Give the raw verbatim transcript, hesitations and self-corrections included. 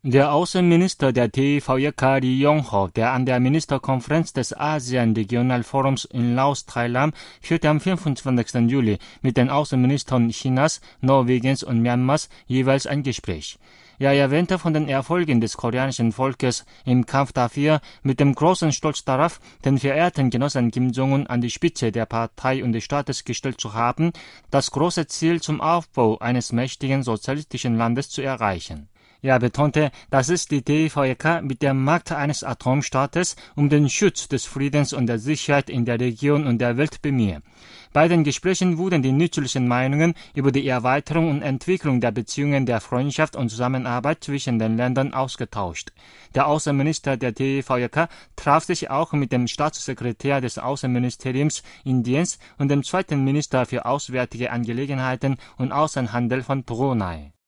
Der Außenminister der T V J K, Ri Yong-ho, der an der Ministerkonferenz des ASEAN-Regionalforums in Laos teilnahm, führte am fünfundzwanzigsten Juli mit den Außenministern Chinas, Norwegens und Myanmars jeweils ein Gespräch. Er erwähnte von den Erfolgen des koreanischen Volkes im Kampf dafür, mit dem großen Stolz darauf, den verehrten Genossen Kim Jong-un an die Spitze der Partei und des Staates gestellt zu haben, das große Ziel zum Aufbau eines mächtigen sozialistischen Landes zu erreichen. Er betonte, dass es die T V J K mit der Macht eines Atomstaates um den Schutz des Friedens und der Sicherheit in der Region und der Welt bemühe. Bei den Gesprächen wurden die nützlichen Meinungen über die Erweiterung und Entwicklung der Beziehungen der Freundschaft und Zusammenarbeit zwischen den Ländern ausgetauscht. Der Außenminister der T V J K traf sich auch mit dem Staatssekretär des Außenministeriums Indiens und dem zweiten Minister für Auswärtige Angelegenheiten und Außenhandel von Brunei.